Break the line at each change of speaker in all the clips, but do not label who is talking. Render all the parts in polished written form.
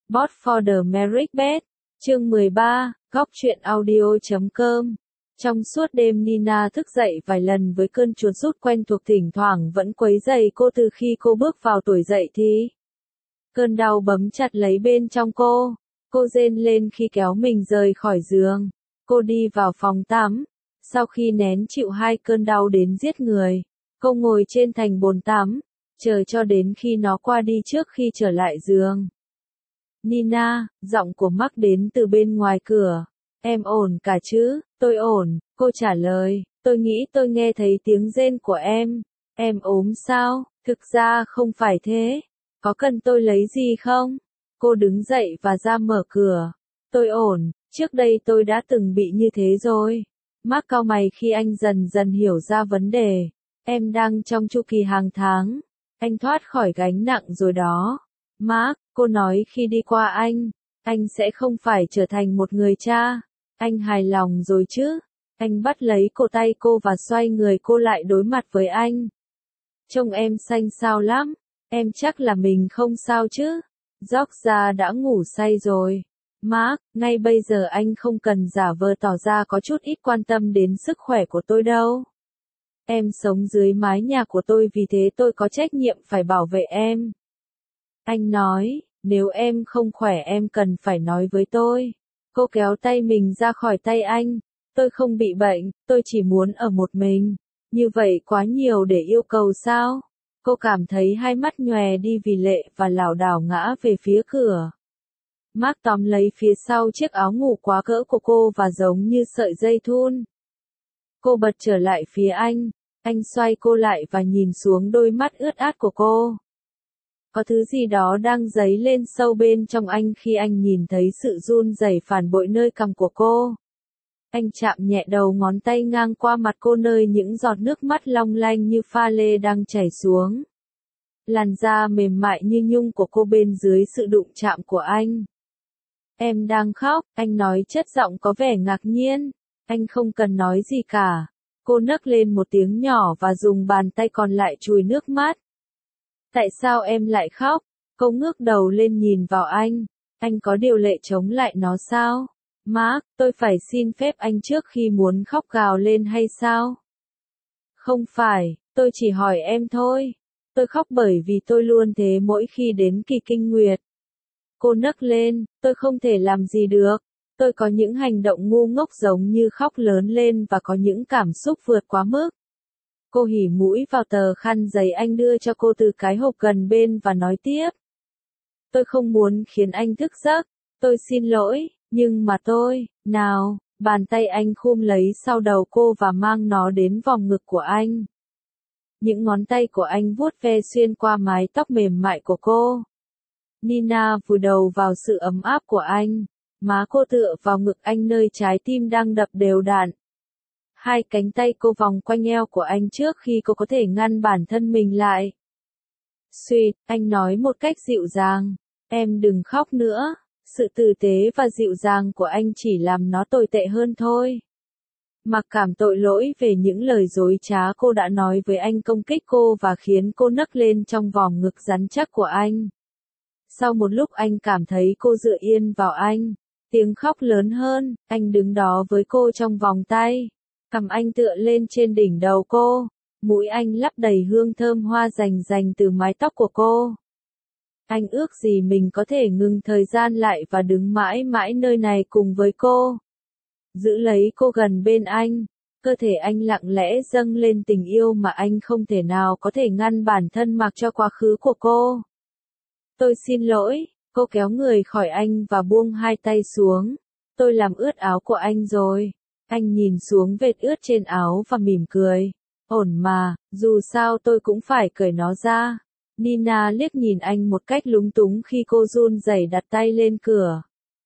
Bot for the Marriage Bed. Chương 13, góc truyện audio.com. Trong suốt đêm Nina thức dậy vài lần với cơn chuột rút quen thuộc thỉnh thoảng vẫn quấy rầy cô từ khi cô bước vào tuổi dậy thì. Cơn đau bấm chặt lấy bên trong cô. Cô rên lên khi kéo mình rời khỏi giường. Cô đi vào phòng tắm. Sau khi nén chịu hai cơn đau đến giết người, cô ngồi trên thành bồn tắm, chờ cho đến khi nó qua đi trước khi trở lại giường. Nina, giọng của Mark đến từ bên ngoài cửa. Em ổn cả chứ? Tôi ổn, cô trả lời. Tôi nghĩ tôi nghe thấy tiếng rên của em. Em ốm sao? Thực ra không phải thế. Có cần tôi lấy gì không? Cô đứng dậy và ra mở cửa. Tôi ổn, trước đây tôi đã từng bị như thế rồi. Mark cau mày khi anh dần dần hiểu ra vấn đề. Em đang trong chu kỳ hàng tháng. Anh thoát khỏi gánh nặng rồi đó. Mark, cô nói khi đi qua anh sẽ không phải trở thành một người cha. Anh hài lòng rồi chứ? Anh bắt lấy cổ tay cô và xoay người cô lại đối mặt với anh. Trông em xanh xao lắm. Em chắc là mình không sao chứ? Georgia đã ngủ say rồi. Mark, ngay bây giờ anh không cần giả vờ tỏ ra có chút ít quan tâm đến sức khỏe của tôi đâu. Em sống dưới mái nhà của tôi vì thế tôi có trách nhiệm phải bảo vệ em. Anh nói, nếu em không khỏe em cần phải nói với tôi. Cô kéo tay mình ra khỏi tay anh. Tôi không bị bệnh, tôi chỉ muốn ở một mình. Như vậy quá nhiều để yêu cầu sao? Cô cảm thấy hai mắt nhòe đi vì lệ và lảo đảo ngã về phía cửa. Mark tóm lấy phía sau chiếc áo ngủ quá cỡ của cô và giống như sợi dây thun. Cô bật trở lại phía anh xoay cô lại và nhìn xuống đôi mắt ướt át của cô. Có thứ gì đó đang dấy lên sâu bên trong anh khi anh nhìn thấy sự run rẩy phản bội nơi cằm của cô. Anh chạm nhẹ đầu ngón tay ngang qua mặt cô nơi những giọt nước mắt long lanh như pha lê đang chảy xuống. Làn da mềm mại như nhung của cô bên dưới sự đụng chạm của anh. Em đang khóc, anh nói chất giọng có vẻ ngạc nhiên. Anh không cần nói gì cả. Cô nấc lên một tiếng nhỏ và dùng bàn tay còn lại chùi nước mắt. Tại sao em lại khóc? Cô ngước đầu lên nhìn vào anh. Anh có điều lệ chống lại nó sao? Mark, tôi phải xin phép anh trước khi muốn khóc gào lên hay sao? Không phải, tôi chỉ hỏi em thôi. Tôi khóc bởi vì tôi luôn thế mỗi khi đến kỳ kinh nguyệt. Cô nấc lên, tôi không thể làm gì được. Tôi có những hành động ngu ngốc giống như khóc lớn lên và có những cảm xúc vượt quá mức. Cô hỉ mũi vào tờ khăn giấy anh đưa cho cô từ cái hộp gần bên và nói tiếp. Tôi không muốn khiến anh thức giấc. Tôi xin lỗi, nhưng mà nào, bàn tay anh khum lấy sau đầu cô và mang nó đến vòng ngực của anh. Những ngón tay của anh vuốt ve xuyên qua mái tóc mềm mại của cô. Nina vùi đầu vào sự ấm áp của anh. Má cô tựa vào ngực anh nơi trái tim đang đập đều đặn. Hai cánh tay cô vòng quanh eo của anh trước khi cô có thể ngăn bản thân mình lại. Sweet, anh nói một cách dịu dàng. Em đừng khóc nữa. Sự tử tế và dịu dàng của anh chỉ làm nó tồi tệ hơn thôi. Mặc cảm tội lỗi về những lời dối trá cô đã nói với anh công kích cô và khiến cô nấc lên trong vòng ngực rắn chắc của anh. Sau một lúc anh cảm thấy cô dựa yên vào anh. Tiếng khóc lớn hơn, anh đứng đó với cô trong vòng tay. Cằm anh tựa lên trên đỉnh đầu cô. Mũi anh lấp đầy hương thơm hoa rành rành từ mái tóc của cô. Anh ước gì mình có thể ngừng thời gian lại và đứng mãi mãi nơi này cùng với cô. Giữ lấy cô gần bên anh. Cơ thể anh lặng lẽ dâng lên tình yêu mà anh không thể nào có thể ngăn bản thân mặc cho quá khứ của cô. Tôi xin lỗi. Cô kéo người khỏi anh và buông hai tay xuống. Tôi làm ướt áo của anh rồi. Anh nhìn xuống vết ướt trên áo và mỉm cười. Ổn mà, dù sao tôi cũng phải cởi nó ra. Nina liếc nhìn anh một cách lúng túng khi cô run rẩy đặt tay lên cửa.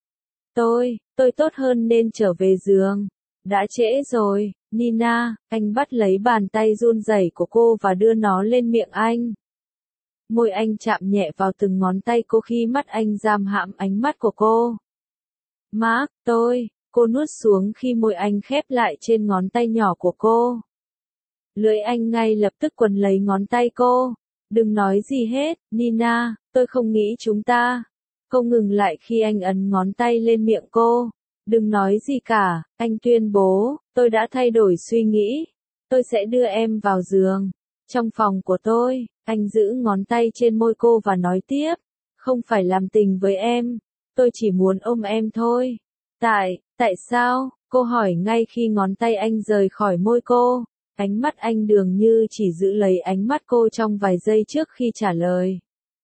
Tôi tốt hơn nên trở về giường. Đã trễ rồi, Nina, anh bắt lấy bàn tay run rẩy của cô và đưa nó lên miệng anh. Môi anh chạm nhẹ vào từng ngón tay cô khi mắt anh giam hãm ánh mắt của cô. Mark, cô nuốt xuống khi môi anh khép lại trên ngón tay nhỏ của cô. Lưỡi anh ngay lập tức quấn lấy ngón tay cô. Đừng nói gì hết, Nina, tôi không nghĩ chúng ta Cô ngừng lại khi anh ấn ngón tay lên miệng cô. Đừng nói gì cả, anh tuyên bố, tôi đã thay đổi suy nghĩ. Tôi sẽ đưa em vào giường. Trong phòng của tôi, anh giữ ngón tay trên môi cô và nói tiếp. Không phải làm tình với em. Tôi chỉ muốn ôm em thôi. Tại sao? Cô hỏi ngay khi ngón tay anh rời khỏi môi cô. Ánh mắt anh dường như chỉ giữ lấy ánh mắt cô trong vài giây trước khi trả lời.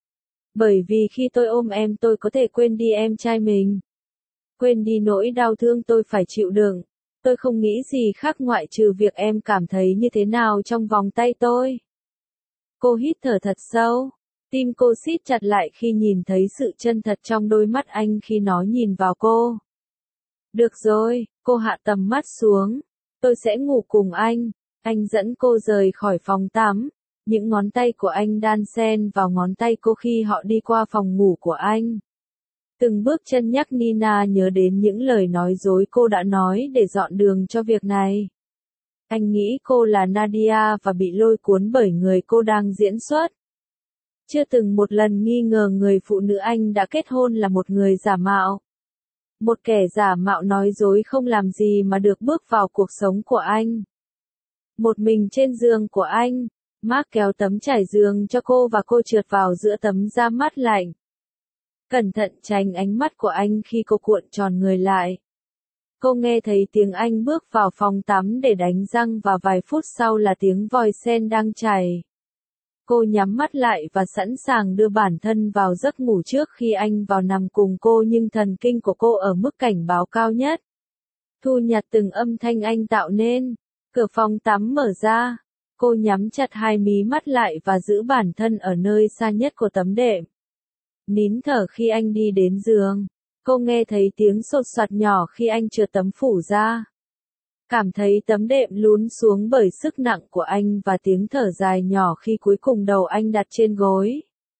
Bởi vì khi tôi ôm em tôi có thể quên đi em trai mình. Quên đi nỗi đau thương tôi phải chịu đựng. Tôi không nghĩ gì khác ngoại trừ việc em cảm thấy như thế nào trong vòng tay tôi. Cô hít thở thật sâu. Tim cô siết chặt lại khi nhìn thấy sự chân thật trong đôi mắt anh khi nó nhìn vào cô. Được rồi, cô hạ tầm mắt xuống. Tôi sẽ ngủ cùng anh. Anh dẫn cô rời khỏi phòng tắm. Những ngón tay của anh đan xen vào ngón tay cô khi họ đi qua phòng ngủ của anh. Từng bước chân nhắc Nina nhớ đến những lời nói dối cô đã nói để dọn đường cho việc này. Anh nghĩ cô là Nadia và bị lôi cuốn bởi người cô đang diễn xuất. Chưa từng một lần nghi ngờ người phụ nữ anh đã kết hôn là một người giả mạo. Một kẻ giả mạo nói dối không làm gì mà được bước vào cuộc sống của anh. Một mình trên giường của anh, Mark kéo tấm trải giường cho cô và cô trượt vào giữa tấm da mát lạnh. Cẩn thận tránh ánh mắt của anh khi cô cuộn tròn người lại. Cô nghe thấy tiếng anh bước vào phòng tắm để đánh răng và vài phút sau là tiếng vòi sen đang chảy. Cô nhắm mắt lại và sẵn sàng đưa bản thân vào giấc ngủ trước khi anh vào nằm cùng cô, nhưng thần kinh của cô ở mức cảnh báo cao nhất. Thu nhặt từng âm thanh anh tạo nên. Cửa phòng tắm mở ra. Cô nhắm chặt hai mí mắt lại và giữ bản thân ở nơi xa nhất của tấm đệm. Nín thở khi anh đi đến giường. Cô nghe thấy tiếng sột soạt nhỏ khi anh trượt tấm phủ ra. Cảm thấy tấm đệm lún xuống bởi sức nặng của anh và tiếng thở dài nhỏ khi cuối cùng đầu anh đặt trên gối.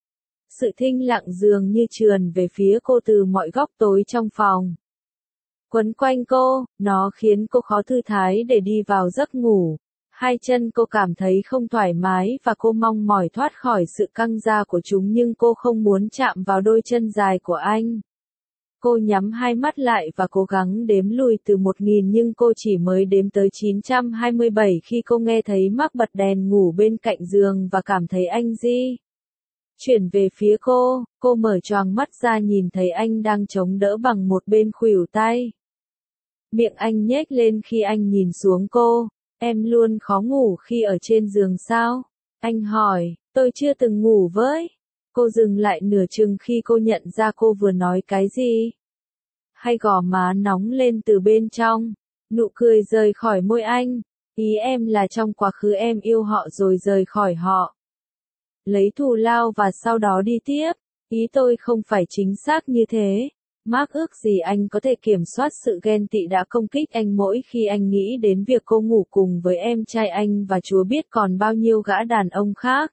Sự thinh lặng dường như trườn về phía cô từ mọi góc tối trong phòng. Quấn quanh cô, nó khiến cô khó thư thái để đi vào giấc ngủ. Hai chân cô cảm thấy không thoải mái và cô mong mỏi thoát khỏi sự căng da của chúng, nhưng cô không muốn chạm vào đôi chân dài của anh. Cô nhắm hai mắt lại và cố gắng đếm lùi từ 1000, nhưng cô chỉ mới đếm tới 927 khi cô nghe thấy Mark bật đèn ngủ bên cạnh giường và cảm thấy anh di chuyển về phía cô mở choàng mắt ra nhìn thấy anh đang chống đỡ bằng một bên khuỷu tay. Miệng anh nhếch lên khi anh nhìn xuống cô. Em luôn khó ngủ khi ở trên giường sao? Anh hỏi, tôi chưa từng ngủ với. Cô dừng lại nửa chừng khi cô nhận ra cô vừa nói cái gì. Hay gò má nóng lên từ bên trong. Nụ cười rời khỏi môi anh. Ý em là trong quá khứ em yêu họ rồi rời khỏi họ. Lấy thù lao và sau đó đi tiếp. Ý tôi không phải chính xác như thế. Mark ước gì anh có thể kiểm soát sự ghen tị đã công kích anh mỗi khi anh nghĩ đến việc cô ngủ cùng với em trai anh và Chúa biết còn bao nhiêu gã đàn ông khác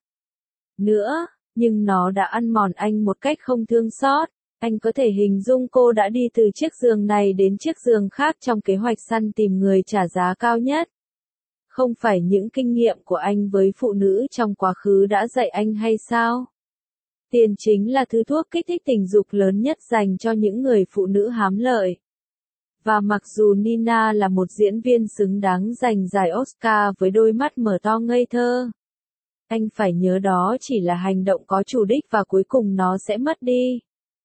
nữa, nhưng nó đã ăn mòn anh một cách không thương xót. Anh có thể hình dung cô đã đi từ chiếc giường này đến chiếc giường khác trong kế hoạch săn tìm người trả giá cao nhất. Không phải những kinh nghiệm của anh với phụ nữ trong quá khứ đã dạy anh hay sao? Tiền chính là thứ thuốc kích thích tình dục lớn nhất dành cho những người phụ nữ hám lợi. Và mặc dù Nina là một diễn viên xứng đáng giành giải Oscar với đôi mắt mở to ngây thơ, anh phải nhớ đó chỉ là hành động có chủ đích và cuối cùng nó sẽ mất đi.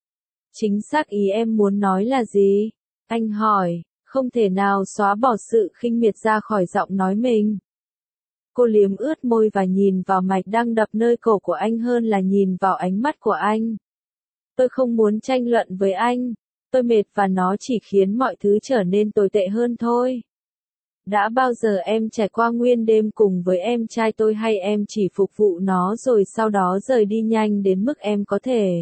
Chính xác ý em muốn nói là gì? Anh hỏi, không thể nào xóa bỏ sự khinh miệt ra khỏi giọng nói mình. Cô liếm ướt môi và nhìn vào mạch đang đập nơi cổ của anh hơn là nhìn vào ánh mắt của anh. Tôi không muốn tranh luận với anh. Tôi mệt và nó chỉ khiến mọi thứ trở nên tồi tệ hơn thôi. Đã bao giờ em trải qua nguyên đêm cùng với em trai tôi hay em chỉ phục vụ nó rồi sau đó rời đi nhanh đến mức em có thể?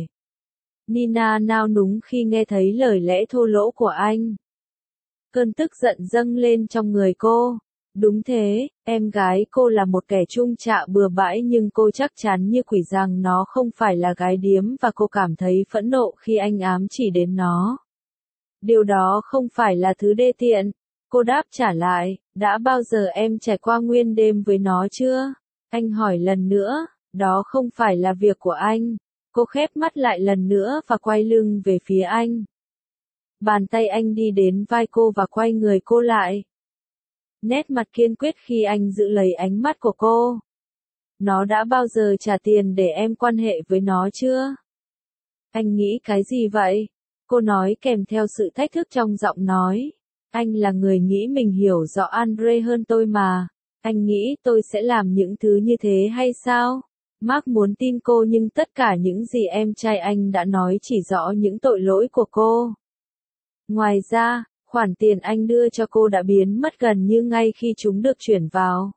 Nina nao núng khi nghe thấy lời lẽ thô lỗ của anh. Cơn tức giận dâng lên trong người cô. Đúng thế, em gái cô là một kẻ trung trạ bừa bãi, nhưng cô chắc chắn như quỷ rằng nó không phải là gái điếm và cô cảm thấy phẫn nộ khi anh ám chỉ đến nó. Điều đó không phải là thứ đê tiện. Cô đáp trả lại, đã bao giờ em trải qua nguyên đêm với nó chưa? Anh hỏi lần nữa, đó không phải là việc của anh. Cô khép mắt lại lần nữa và quay lưng về phía anh. Bàn tay anh đi đến vai cô và quay người cô lại. Nét mặt kiên quyết khi anh giữ lấy ánh mắt của cô. Nó đã bao giờ trả tiền để em quan hệ với nó chưa? Anh nghĩ cái gì vậy? Cô nói kèm theo sự thách thức trong giọng nói. Anh là người nghĩ mình hiểu rõ Andre hơn tôi mà. Anh nghĩ tôi sẽ làm những thứ như thế hay sao? Mark muốn tin cô nhưng tất cả những gì em trai anh đã nói chỉ rõ những tội lỗi của cô. Ngoài ra, khoản tiền anh đưa cho cô đã biến mất gần như ngay khi chúng được chuyển vào.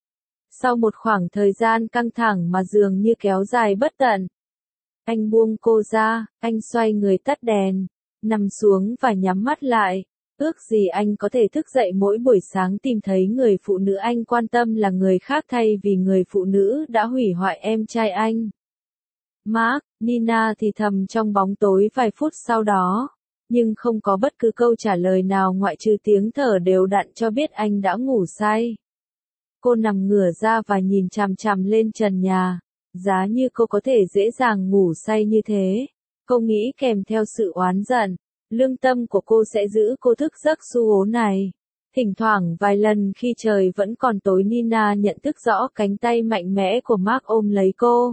Sau một khoảng thời gian căng thẳng mà dường như kéo dài bất tận, anh buông cô ra, anh xoay người tắt đèn, nằm xuống và nhắm mắt lại. Ước gì anh có thể thức dậy mỗi buổi sáng tìm thấy người phụ nữ anh quan tâm là người khác thay vì người phụ nữ đã hủy hoại em trai anh. Mark, Nina thì thầm trong bóng tối vài phút sau đó, nhưng không có bất cứ câu trả lời nào ngoại trừ tiếng thở đều đặn cho biết anh đã ngủ say. Cô nằm ngửa ra và nhìn chằm chằm lên trần nhà, giá như cô có thể dễ dàng ngủ say như thế. Cô nghĩ kèm theo sự oán giận. Lương tâm của cô sẽ giữ cô thức giấc xu ố này. Thỉnh thoảng vài lần khi trời vẫn còn tối Nina nhận thức rõ cánh tay mạnh mẽ của Mark ôm lấy cô.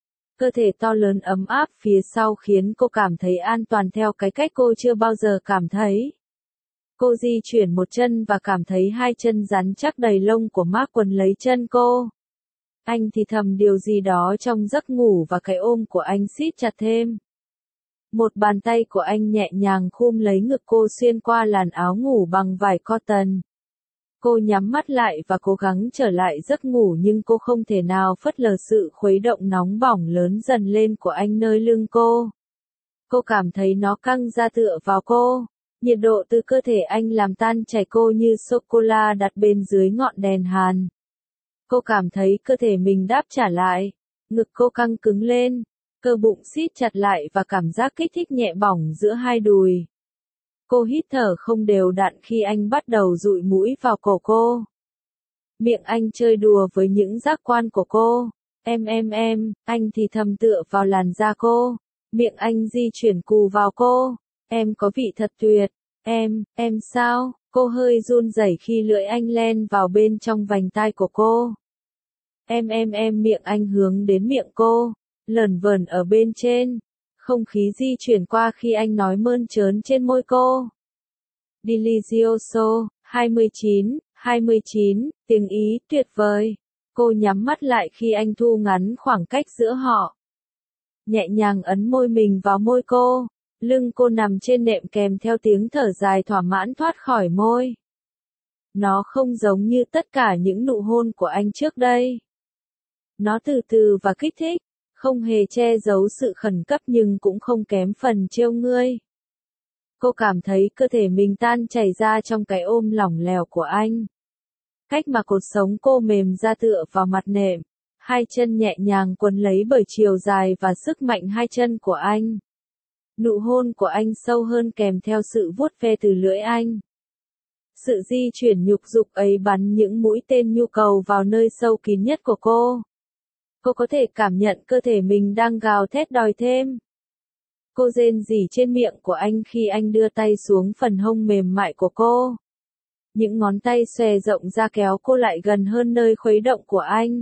Cơ thể to lớn ấm áp phía sau khiến cô cảm thấy an toàn theo cái cách cô chưa bao giờ cảm thấy. Cô di chuyển một chân và cảm thấy hai chân rắn chắc đầy lông của Mark quấn lấy chân cô. Anh thì thầm điều gì đó trong giấc ngủ và cái ôm của anh siết chặt thêm. Một bàn tay của anh nhẹ nhàng khum lấy ngực cô xuyên qua làn áo ngủ bằng vải cotton. Cô nhắm mắt lại và cố gắng trở lại giấc ngủ nhưng cô không thể nào phớt lờ sự khuấy động nóng bỏng lớn dần lên của anh nơi lưng cô. Cô cảm thấy nó căng ra tựa vào cô. Nhiệt độ từ cơ thể anh làm tan chảy cô như sô-cô-la đặt bên dưới ngọn đèn hàn. Cô cảm thấy cơ thể mình đáp trả lại. Ngực cô căng cứng lên. Cơ bụng siết chặt lại và cảm giác kích thích nhẹ bỏng giữa hai đùi. Cô hít thở không đều đặn khi anh bắt đầu dụi mũi vào cổ cô. Miệng anh chơi đùa với những giác quan của cô. Em, anh thì thầm tựa vào làn da cô. Miệng anh di chuyển cù vào cô. Em có vị thật tuyệt. Em sao? Cô hơi run rẩy khi lưỡi anh len vào bên trong vành tai của cô. Em, miệng anh hướng đến miệng cô. Lởn vởn ở bên trên. Không khí di chuyển qua khi anh nói mơn trớn trên môi cô. Delicioso, 29, tiếng Ý, tuyệt vời. Cô nhắm mắt lại khi anh thu ngắn khoảng cách giữa họ. Nhẹ nhàng ấn môi mình vào môi cô. Lưng cô nằm trên nệm kèm theo tiếng thở dài thỏa mãn thoát khỏi môi. Nó không giống như tất cả những nụ hôn của anh trước đây. Nó từ từ và kích thích. Không hề che giấu sự khẩn cấp nhưng cũng không kém phần trêu ngươi. Cô cảm thấy cơ thể mình tan chảy ra trong cái ôm lỏng lẻo của anh. Cách mà cột sống cô mềm ra tựa vào mặt nệm. Hai chân nhẹ nhàng quấn lấy bởi chiều dài và sức mạnh hai chân của anh. Nụ hôn của anh sâu hơn kèm theo sự vuốt ve từ lưỡi anh. Sự di chuyển nhục dục ấy bắn những mũi tên nhu cầu vào nơi sâu kín nhất của cô. Cô có thể cảm nhận cơ thể mình đang gào thét đòi thêm. Cô rên rỉ trên miệng của anh khi anh đưa tay xuống phần hông mềm mại của cô. Những ngón tay xòe rộng ra kéo cô lại gần hơn nơi khuấy động của anh.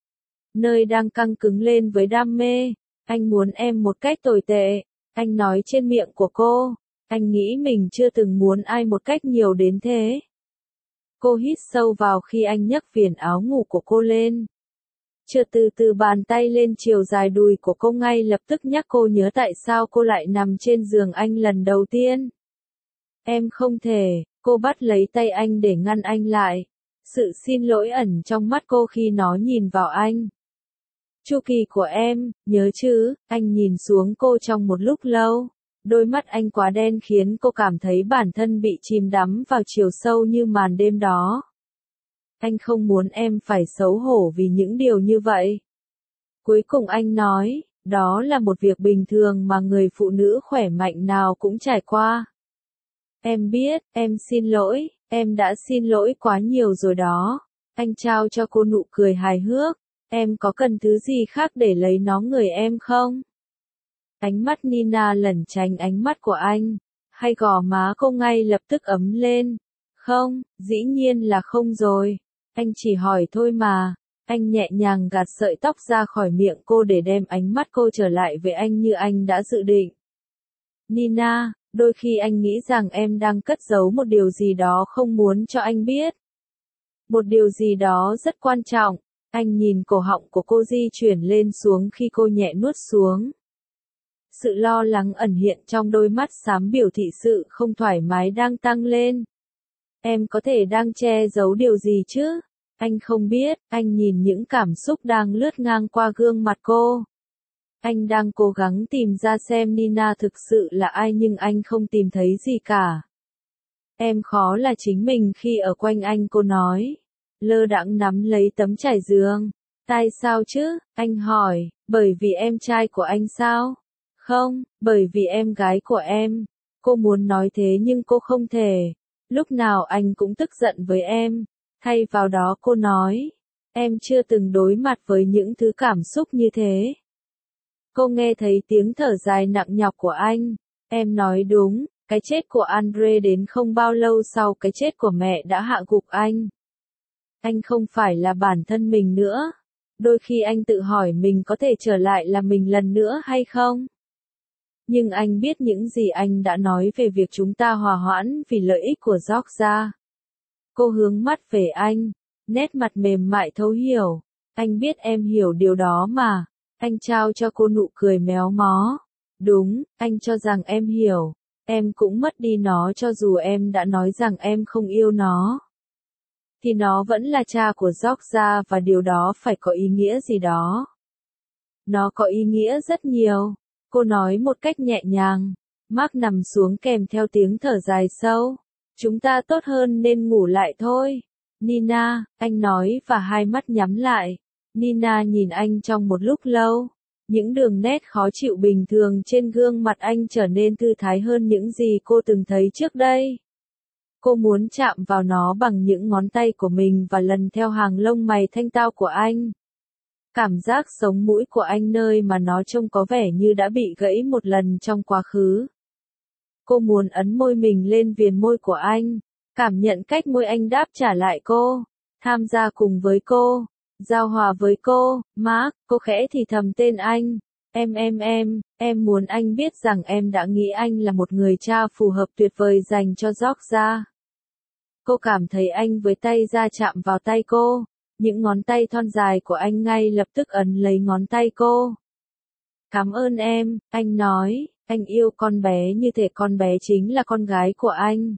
Nơi đang căng cứng lên với đam mê. Anh muốn em một cách tồi tệ. Anh nói trên miệng của cô. Anh nghĩ mình chưa từng muốn ai một cách nhiều đến thế. Cô hít sâu vào khi anh nhấc viền áo ngủ của cô lên. Trượt từ từ bàn tay lên chiều dài đùi của cô ngay lập tức nhắc cô nhớ tại sao cô lại nằm trên giường anh lần đầu tiên. Em không thể, cô bắt lấy tay anh để ngăn anh lại. Sự xin lỗi ẩn trong mắt cô khi nó nhìn vào anh. Chu kỳ của em, nhớ chứ, anh nhìn xuống cô trong một lúc lâu. Đôi mắt anh quá đen khiến cô cảm thấy bản thân bị chìm đắm vào chiều sâu như màn đêm đó. Anh không muốn em phải xấu hổ vì những điều như vậy. Cuối cùng anh nói, đó là một việc bình thường mà người phụ nữ khỏe mạnh nào cũng trải qua. Em biết, em xin lỗi, em đã xin lỗi quá nhiều rồi đó. Anh trao cho cô nụ cười hài hước. Em có cần thứ gì khác để lấy nó người em không? Ánh mắt Nina lẩn tránh ánh mắt của anh. Hay gò má cô ngay lập tức ấm lên. Không, dĩ nhiên là không rồi. Anh chỉ hỏi thôi mà. Anh nhẹ nhàng gạt sợi tóc ra khỏi miệng cô để đem ánh mắt cô trở lại với anh như anh đã dự định. Nina, đôi khi anh nghĩ rằng em đang cất giấu một điều gì đó không muốn cho anh biết. Một điều gì đó rất quan trọng. Anh nhìn cổ họng của cô di chuyển lên xuống khi cô nhẹ nuốt xuống. Sự lo lắng ẩn hiện trong đôi mắt xám biểu thị sự không thoải mái đang tăng lên. Em có thể đang che giấu điều gì chứ? Anh không biết, anh nhìn những cảm xúc đang lướt ngang qua gương mặt cô. Anh đang cố gắng tìm ra xem Nina thực sự là ai nhưng anh không tìm thấy gì cả. Em khó là chính mình khi ở quanh anh, cô nói. Lơ đãng nắm lấy tấm trải giường. Tại sao chứ? Anh hỏi, bởi vì em trai của anh sao? Không, bởi vì em gái của em. Cô muốn nói thế nhưng cô không thể. Lúc nào anh cũng tức giận với em. Thay vào đó cô nói, em chưa từng đối mặt với những thứ cảm xúc như thế. Cô nghe thấy tiếng thở dài nặng nhọc của anh. Em nói đúng, cái chết của Andre đến không bao lâu sau cái chết của mẹ đã hạ gục anh. Anh không phải là bản thân mình nữa. Đôi khi anh tự hỏi mình có thể trở lại là mình lần nữa hay không? Nhưng anh biết những gì anh đã nói về việc chúng ta hòa hoãn vì lợi ích của Georgia. Cô hướng mắt về anh, nét mặt mềm mại thấu hiểu. Anh biết em hiểu điều đó mà. Anh trao cho cô nụ cười méo mó. Đúng, anh cho rằng em hiểu. Em cũng mất đi nó cho dù em đã nói rằng em không yêu nó. Thì nó vẫn là cha của Georgia và điều đó phải có ý nghĩa gì đó. Nó có ý nghĩa rất nhiều. Cô nói một cách nhẹ nhàng. Mark nằm xuống kèm theo tiếng thở dài sâu. Chúng ta tốt hơn nên ngủ lại thôi. Nina, anh nói và hai mắt nhắm lại. Nina nhìn anh trong một lúc lâu. Những đường nét khó chịu bình thường trên gương mặt anh trở nên thư thái hơn những gì cô từng thấy trước đây. Cô muốn chạm vào nó bằng những ngón tay của mình và lần theo hàng lông mày thanh tao của anh. Cảm giác sống mũi của anh nơi mà nó trông có vẻ như đã bị gãy một lần trong quá khứ. Cô muốn ấn môi mình lên viền môi của anh, cảm nhận cách môi anh đáp trả lại cô, tham gia cùng với cô, giao hòa với cô. Mark, cô khẽ thì thầm tên anh. Em muốn anh biết rằng em đã nghĩ anh là một người cha phù hợp tuyệt vời dành cho Georgia. Cô cảm thấy anh với tay ra chạm vào tay cô. Những ngón tay thon dài của anh ngay lập tức ấn lấy ngón tay cô. Cảm ơn em, anh nói, anh yêu con bé như thể con bé chính là con gái của anh.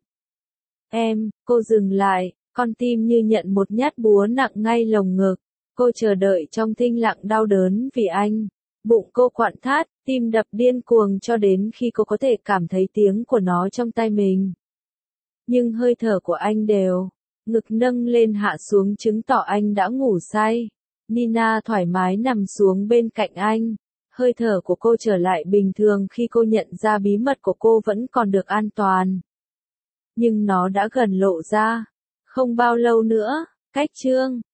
Cô dừng lại, con tim như nhận một nhát búa nặng ngay lồng ngực. Cô chờ đợi trong thinh lặng đau đớn vì anh. Bụng cô quặn thắt, tim đập điên cuồng cho đến khi cô có thể cảm thấy tiếng của nó trong tay mình. Nhưng hơi thở của anh đều. Ngực nâng lên hạ xuống chứng tỏ anh đã ngủ say. Nina thoải mái nằm xuống bên cạnh anh. Hơi thở của cô trở lại bình thường khi cô nhận ra bí mật của cô vẫn còn được an toàn. Nhưng nó đã gần lộ ra. Không bao lâu nữa, cách chương